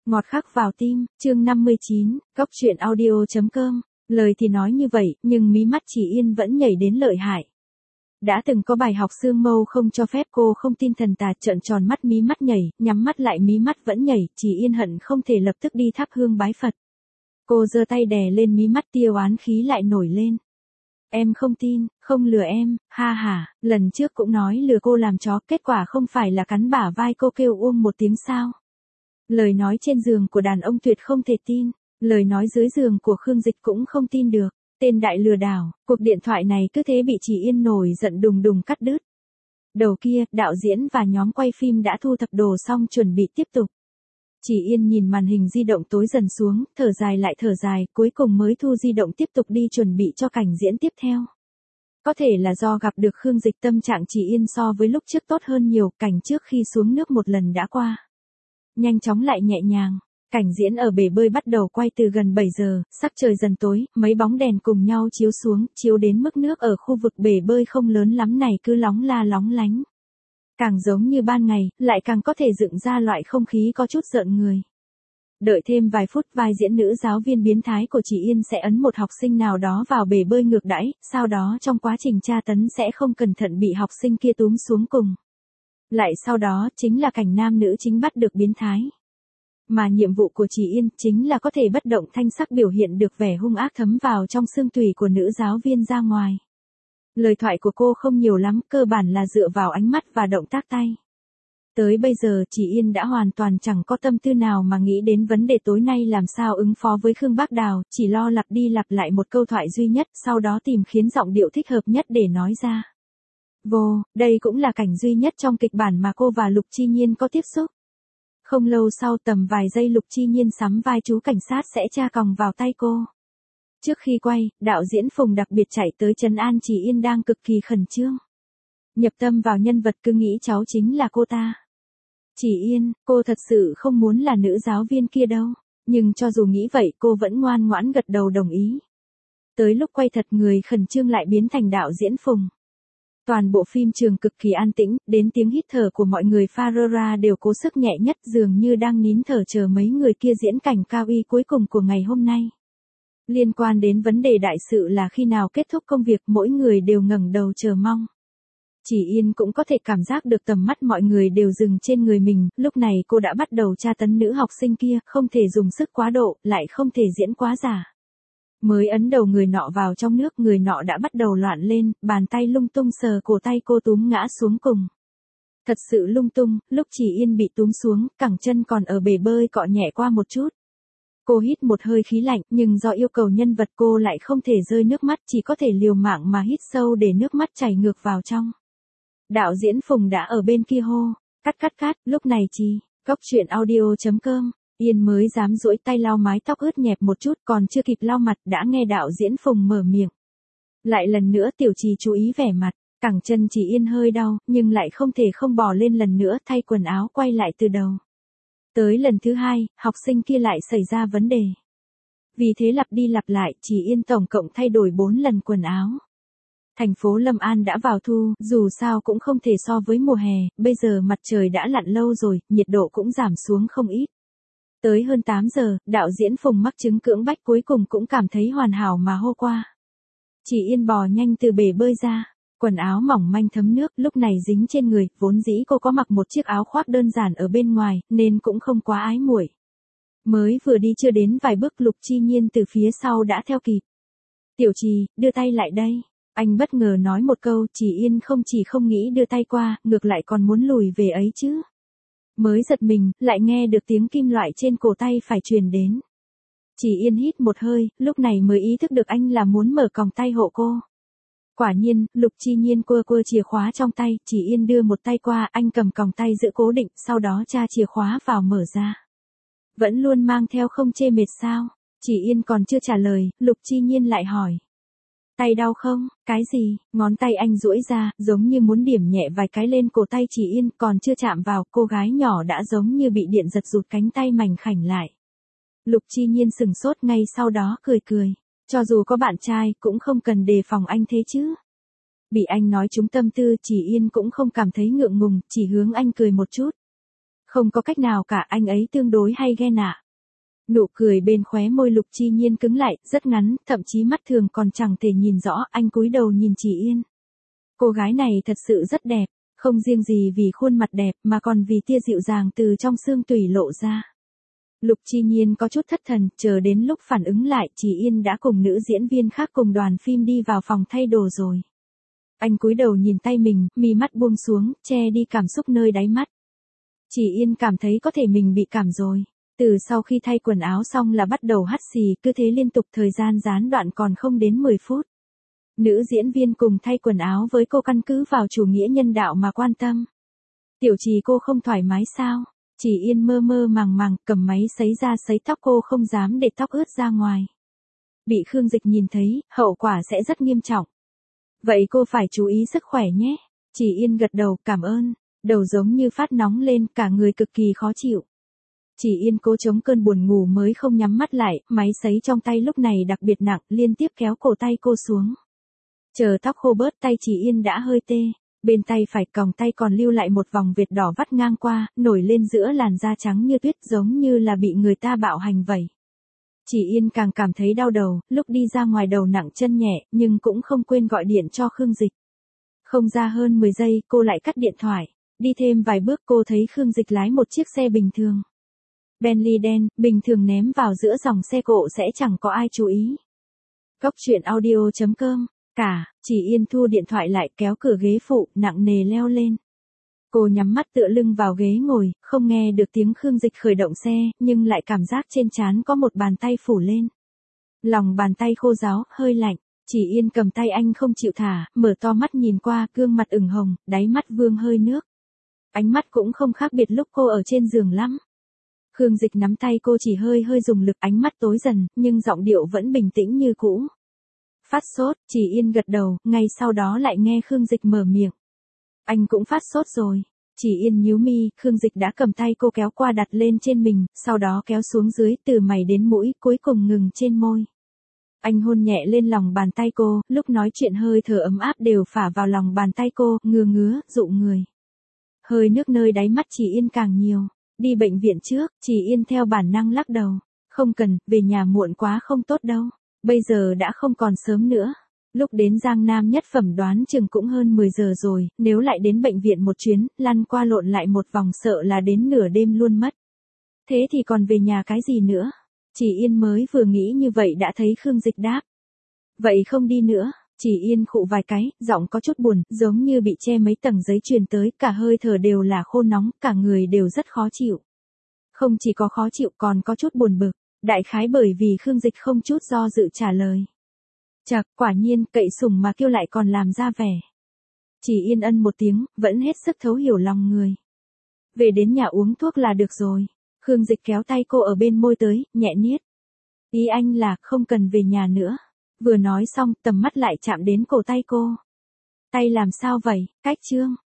Ngọt khắc vào tim, chương 59, Cóc truyện audio.com. Lời thì nói như vậy, nhưng mí mắt chị Yên vẫn nhảy đến lợi hại. Đã từng có bài học xương mâu không cho phép cô không tin thần tà, trợn tròn mắt mí mắt nhảy, nhắm mắt lại mí mắt vẫn nhảy, chị Yên hận không thể lập tức đi thắp hương bái Phật. Cô giơ tay đè lên mí mắt, tia oán khí lại nổi lên. Em không tin, không lừa em, ha ha, lần trước cũng nói lừa cô làm chó, kết quả không phải là cắn bả vai cô kêu uông một tiếng sao. Lời nói trên giường của đàn ông tuyệt không thể tin, lời nói dưới giường của Khương Dịch cũng không tin được. Tên đại lừa đảo, cuộc điện thoại này cứ thế bị chị Yên nổi giận đùng đùng cắt đứt. Đầu kia, đạo diễn và nhóm quay phim đã thu thập đồ xong chuẩn bị tiếp tục. Chị Yên nhìn màn hình di động tối dần xuống, thở dài lại thở dài, cuối cùng mới thu di động tiếp tục đi chuẩn bị cho cảnh diễn tiếp theo. Có thể là do gặp được Khương Dịch, tâm trạng chị Yên so với lúc trước tốt hơn nhiều, cảnh trước khi xuống nước một lần đã qua. Nhanh chóng lại nhẹ nhàng. Cảnh diễn ở bể bơi bắt đầu quay từ gần 7 giờ, sắc trời dần tối, mấy bóng đèn cùng nhau chiếu xuống, chiếu đến mức nước ở khu vực bể bơi không lớn lắm này cứ lóng la lóng lánh. Càng giống như ban ngày, lại càng có thể dựng ra loại không khí có chút rợn người. Đợi thêm vài phút, vai diễn nữ giáo viên biến thái của chị Yên sẽ ấn một học sinh nào đó vào bể bơi ngược đãi, sau đó trong quá trình tra tấn sẽ không cẩn thận bị học sinh kia túm xuống cùng. Lại sau đó chính là cảnh nam nữ chính bắt được biến thái. Mà nhiệm vụ của chị Yên chính là có thể bất động thanh sắc biểu hiện được vẻ hung ác thấm vào trong xương tủy của nữ giáo viên ra ngoài. Lời thoại của cô không nhiều lắm, cơ bản là dựa vào ánh mắt và động tác tay. Tới bây giờ chị Yên đã hoàn toàn chẳng có tâm tư nào mà nghĩ đến vấn đề tối nay làm sao ứng phó với Khương Bác Đào, chỉ lo lặp đi lặp lại một câu thoại duy nhất, sau đó tìm khiến giọng điệu thích hợp nhất để nói ra. Đây cũng là cảnh duy nhất trong kịch bản mà cô và Lục Chi Nhiên có tiếp xúc. Không lâu sau, tầm vài giây Lục Chi Nhiên sắm vai chú cảnh sát sẽ tra còng vào tay cô. Trước khi quay, đạo diễn Phùng đặc biệt chạy tới trấn an chị Yên đang cực kỳ khẩn trương. Nhập tâm vào nhân vật, cứ nghĩ cháu chính là cô ta. Chị Yên, cô thật sự không muốn là nữ giáo viên kia đâu. Nhưng cho dù nghĩ vậy, cô vẫn ngoan ngoãn gật đầu đồng ý. Tới lúc quay thật, người khẩn trương lại biến thành đạo diễn Phùng. Toàn bộ phim trường cực kỳ an tĩnh, đến tiếng hít thở của mọi người pha ra đều cố sức nhẹ nhất, dường như đang nín thở chờ mấy người kia diễn cảnh cao uy cuối cùng của ngày hôm nay. Liên quan đến vấn đề đại sự là khi nào kết thúc công việc, mỗi người đều ngẩng đầu chờ mong. Chị Yên cũng có thể cảm giác được tầm mắt mọi người đều dừng trên người mình, lúc này cô đã bắt đầu tra tấn nữ học sinh kia, không thể dùng sức quá độ, lại không thể diễn quá giả. Mới ấn đầu người nọ vào trong nước, người nọ đã bắt đầu loạn lên, bàn tay lung tung sờ cổ tay cô túm ngã xuống cùng. Thật sự lung tung, lúc chị Yên bị túm xuống, cẳng chân còn ở bể bơi cọ nhẹ qua một chút. Cô hít một hơi khí lạnh, nhưng do yêu cầu nhân vật cô lại không thể rơi nước mắt, chỉ có thể liều mạng mà hít sâu để nước mắt chảy ngược vào trong. Đạo diễn Phùng đã ở bên kia hô, cắt, lúc này Cóc truyện audio.com. Yên mới dám duỗi tay lau mái tóc ướt nhẹp một chút, còn chưa kịp lau mặt đã nghe đạo diễn Phùng mở miệng. Lại lần nữa tiểu trì chú ý vẻ mặt, cẳng chân chị Yên hơi đau, nhưng lại không thể không bò lên lần nữa, thay quần áo quay lại từ đầu. Tới lần thứ hai, học sinh kia lại xảy ra vấn đề. Vì thế lặp đi lặp lại, chị Yên tổng cộng thay đổi 4 lần quần áo. Thành phố Lâm An đã vào thu, dù sao cũng không thể so với mùa hè, bây giờ mặt trời đã lặn lâu rồi, nhiệt độ cũng giảm xuống không ít. Tới hơn 8 giờ, đạo diễn Phùng mắc chứng cưỡng bách cuối cùng cũng cảm thấy hoàn hảo mà hô qua. Chị Yên bò nhanh từ bể bơi ra, quần áo mỏng manh thấm nước, lúc này dính trên người, vốn dĩ cô có mặc một chiếc áo khoác đơn giản ở bên ngoài, nên cũng không quá ái muội. Mới vừa đi chưa đến vài bước, Lục Chi Nhiên từ phía sau đã theo kịp. Tiểu Trì, đưa tay lại đây. Anh bất ngờ nói một câu, chị Yên không chỉ không nghĩ đưa tay qua, ngược lại còn muốn lùi về ấy chứ. Mới giật mình, lại nghe được tiếng kim loại trên cổ tay phải truyền đến. Chị Yên hít một hơi, lúc này mới ý thức được anh là muốn mở còng tay hộ cô. Quả nhiên, Lục Chi Nhiên quơ chìa khóa trong tay, chị Yên đưa một tay qua, anh cầm còng tay giữ cố định, sau đó tra chìa khóa vào mở ra. Vẫn luôn mang theo không chê mệt sao? Chị Yên còn chưa trả lời, Lục Chi Nhiên lại hỏi. Tay đau không? Cái gì? Ngón tay anh duỗi ra, giống như muốn điểm nhẹ vài cái lên cổ tay chị Yên, còn chưa chạm vào, cô gái nhỏ đã giống như bị điện giật rụt cánh tay mảnh khảnh lại. Lục Chi Nhiên sừng sốt, ngay sau đó cười. Cho dù có bạn trai, cũng không cần đề phòng anh thế chứ. Bị anh nói trúng tâm tư, chị Yên cũng không cảm thấy ngượng ngùng, chỉ hướng anh cười một chút. Không có cách nào cả, anh ấy tương đối hay ghen ạ. Nụ cười bên khóe môi Lục Chi Nhiên cứng lại, rất ngắn, thậm chí mắt thường còn chẳng thể nhìn rõ, anh cúi đầu nhìn Chỉ Yên. Cô gái này thật sự rất đẹp, không riêng gì vì khuôn mặt đẹp mà còn vì tia dịu dàng từ trong xương tủy lộ ra. Lục Chi Nhiên có chút thất thần, chờ đến lúc phản ứng lại, Chỉ Yên đã cùng nữ diễn viên khác cùng đoàn phim đi vào phòng thay đồ rồi. Anh cúi đầu nhìn tay mình, mi mắt buông xuống, che đi cảm xúc nơi đáy mắt. Chỉ Yên cảm thấy có thể mình bị cảm rồi. Từ sau khi thay quần áo xong là bắt đầu hắt xì, cứ thế liên tục, thời gian gián đoạn còn không đến 10 phút. Nữ diễn viên cùng thay quần áo với cô căn cứ vào chủ nghĩa nhân đạo mà quan tâm. Tiểu Trì, cô không thoải mái sao? Chỉ Yên mơ mơ màng màng cầm máy sấy ra sấy tóc, cô không dám để tóc ướt ra ngoài. Bị Khương Dịch nhìn thấy, hậu quả sẽ rất nghiêm trọng. Vậy cô phải chú ý sức khỏe nhé. Chỉ Yên gật đầu, cảm ơn. Đầu giống như phát nóng lên, cả người cực kỳ khó chịu. Chỉ Yên cố chống cơn buồn ngủ mới không nhắm mắt lại, máy sấy trong tay lúc này đặc biệt nặng, liên tiếp kéo cổ tay cô xuống. Chờ tóc khô bớt, tay Chỉ Yên đã hơi tê. Bên tay phải còng tay còn lưu lại một vòng vệt đỏ vắt ngang qua, nổi lên giữa làn da trắng như tuyết, giống như là bị người ta bạo hành vậy. Chỉ Yên càng cảm thấy đau đầu, lúc đi ra ngoài đầu nặng chân nhẹ, nhưng cũng không quên gọi điện cho Khương Dịch. Không ra hơn 10 giây, cô lại cắt điện thoại. Đi thêm vài bước cô thấy Khương Dịch lái một chiếc xe bình thường. Bentley đen, bình thường ném vào giữa dòng xe cộ sẽ chẳng có ai chú ý. Cốc truyện audio.com. Chỉ Yên thu điện thoại lại, kéo cửa ghế phụ, nặng nề leo lên. Cô nhắm mắt tựa lưng vào ghế ngồi, không nghe được tiếng Khương Dịch khởi động xe, nhưng lại cảm giác trên trán có một bàn tay phủ lên. Lòng bàn tay khô ráo, hơi lạnh. Chỉ Yên cầm tay anh không chịu thả, mở to mắt nhìn qua, gương mặt ửng hồng, đáy mắt vương hơi nước. Ánh mắt cũng không khác biệt lúc cô ở trên giường lắm. Khương Dịch nắm tay cô chỉ hơi dùng lực, ánh mắt tối dần, nhưng giọng điệu vẫn bình tĩnh như cũ. Phát sốt, Chỉ Yên gật đầu, ngay sau đó lại nghe Khương Dịch mở miệng. Anh cũng phát sốt rồi. Chỉ Yên nhíu mi, Khương Dịch đã cầm tay cô kéo qua đặt lên trên mình, sau đó kéo xuống dưới từ mày đến mũi, cuối cùng ngừng trên môi. Anh hôn nhẹ lên lòng bàn tay cô, lúc nói chuyện hơi thở ấm áp đều phả vào lòng bàn tay cô, ngứa, dụ người. Hơi nước nơi đáy mắt Chỉ Yên càng nhiều. Đi bệnh viện trước, Chỉ Yên theo bản năng lắc đầu. Không cần, về nhà muộn quá không tốt đâu. Bây giờ đã không còn sớm nữa. Lúc đến Giang Nam Nhất Phẩm đoán chừng cũng hơn 10 giờ rồi, nếu lại đến bệnh viện một chuyến, lăn qua lộn lại một vòng sợ là đến nửa đêm luôn mất. Thế thì còn về nhà cái gì nữa? Chỉ Yên mới vừa nghĩ như vậy đã thấy Khương Dịch đáp. Vậy không đi nữa. Chỉ Yên khụ vài cái, giọng có chút buồn, giống như bị che mấy tầng giấy truyền tới, cả hơi thở đều là khô nóng, cả người đều rất khó chịu. Không chỉ có khó chịu còn có chút buồn bực, đại khái bởi vì Khương Dịch không chút do dự trả lời. Chậc, quả nhiên, cậy sủng mà kêu lại còn làm ra vẻ. Chỉ Yên ân một tiếng, vẫn hết sức thấu hiểu lòng người. Về đến nhà uống thuốc là được rồi. Khương Dịch kéo tay cô ở bên môi tới, nhẹ niết. Ý anh là không cần về nhà nữa. Vừa nói xong, tầm mắt lại chạm đến cổ tay cô. Tay làm sao vậy, Cách Trương?